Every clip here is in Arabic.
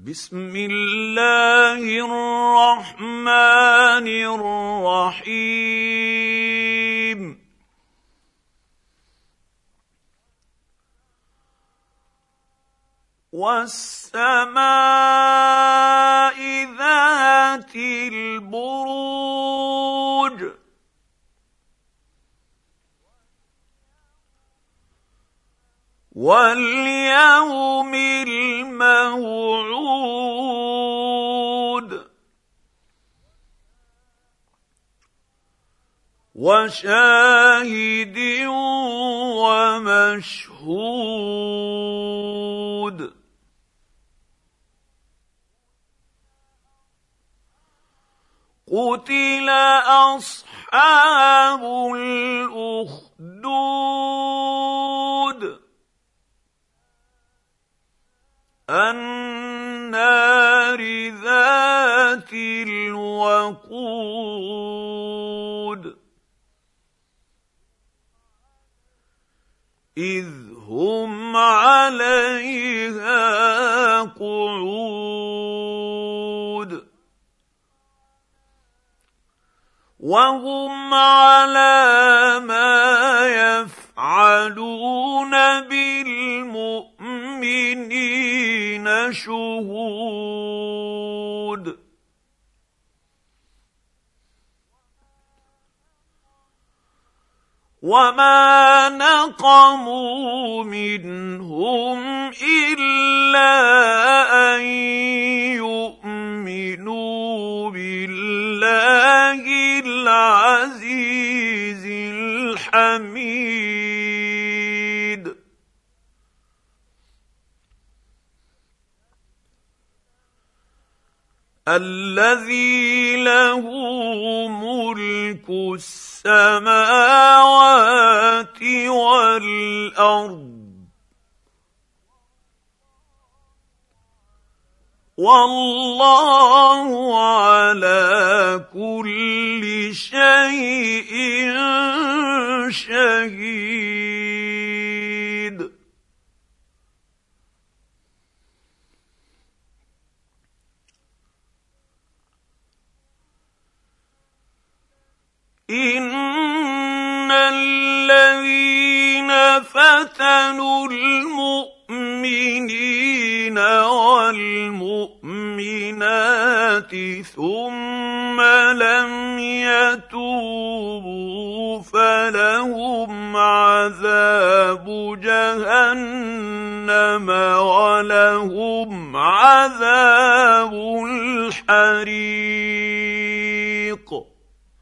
بسم الله الرحمن الرحيم والسماء ذات البروج واليوم الموعود وشاهد ومشهود قتل أصحاب الأخدود النار ذات الوقود إذ هم عليها قعود وهم على ما يفعلون بالمؤمنين شهود وما نقموا منهم إلا أن يؤمنوا بالله العزيز الحميد الذي له ملك السماوات والأرض والله على كل شيء شهيد إن الذين فتنوا المؤمنين والمؤمنات ثم لم يتوبوا فلهم عذاب جهنم ولهم عذاب الحريق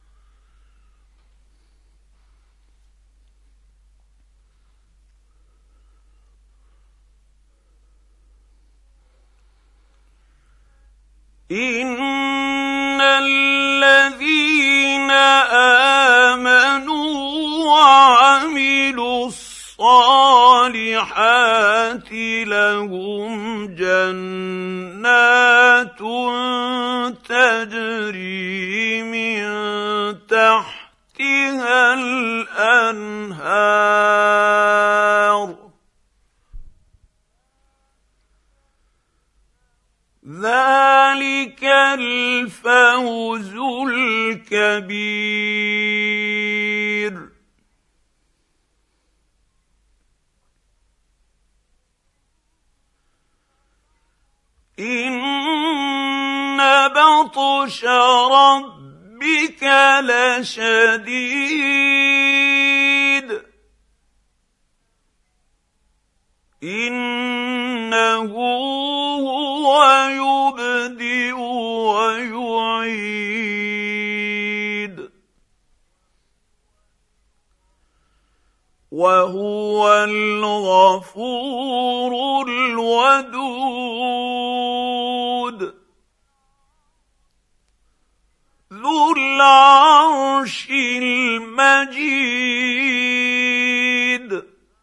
إن الذين آمنوا وعملوا الصالحات لهم جنات تجري من تحتها الأنهار ذلك الفوز الكبير إن بطش ربك لشديد إنه هو يبدئ ويعيد وهو الغفور الودود ذو العرش المجيد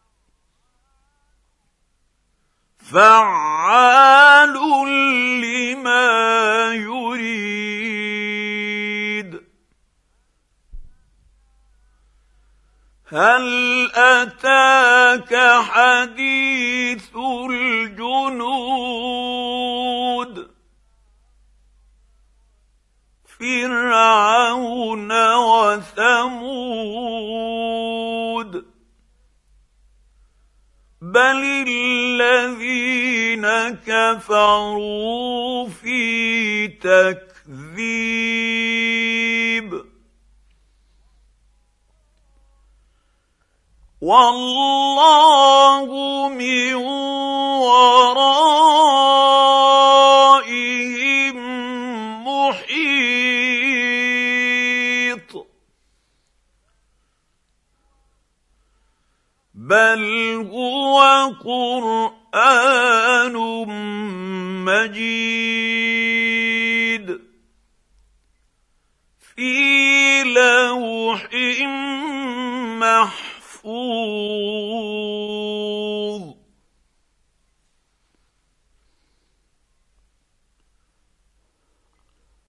فعال لما يريد هل أتاك حديث الجنود كفروا في تكذيب والله من ورائهم محيط بل هو قرآن مجيد